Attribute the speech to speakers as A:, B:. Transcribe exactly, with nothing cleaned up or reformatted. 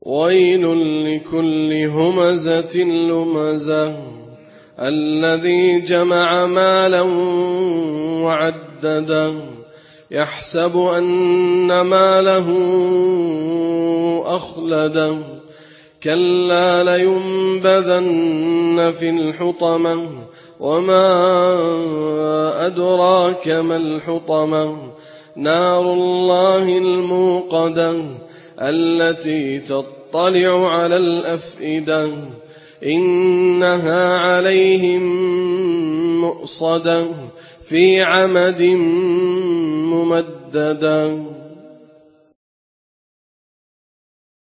A: ويل لكل همزة لمزة الذي جمع مالا وعدده يحسب أن ماله أخلده كلا لينبذن في الحطمة وما أدراك ما الحطمة نار الله الموقدة التي تطلع على الأفئدة إنها عليهم مؤصدة في عمد ممددة.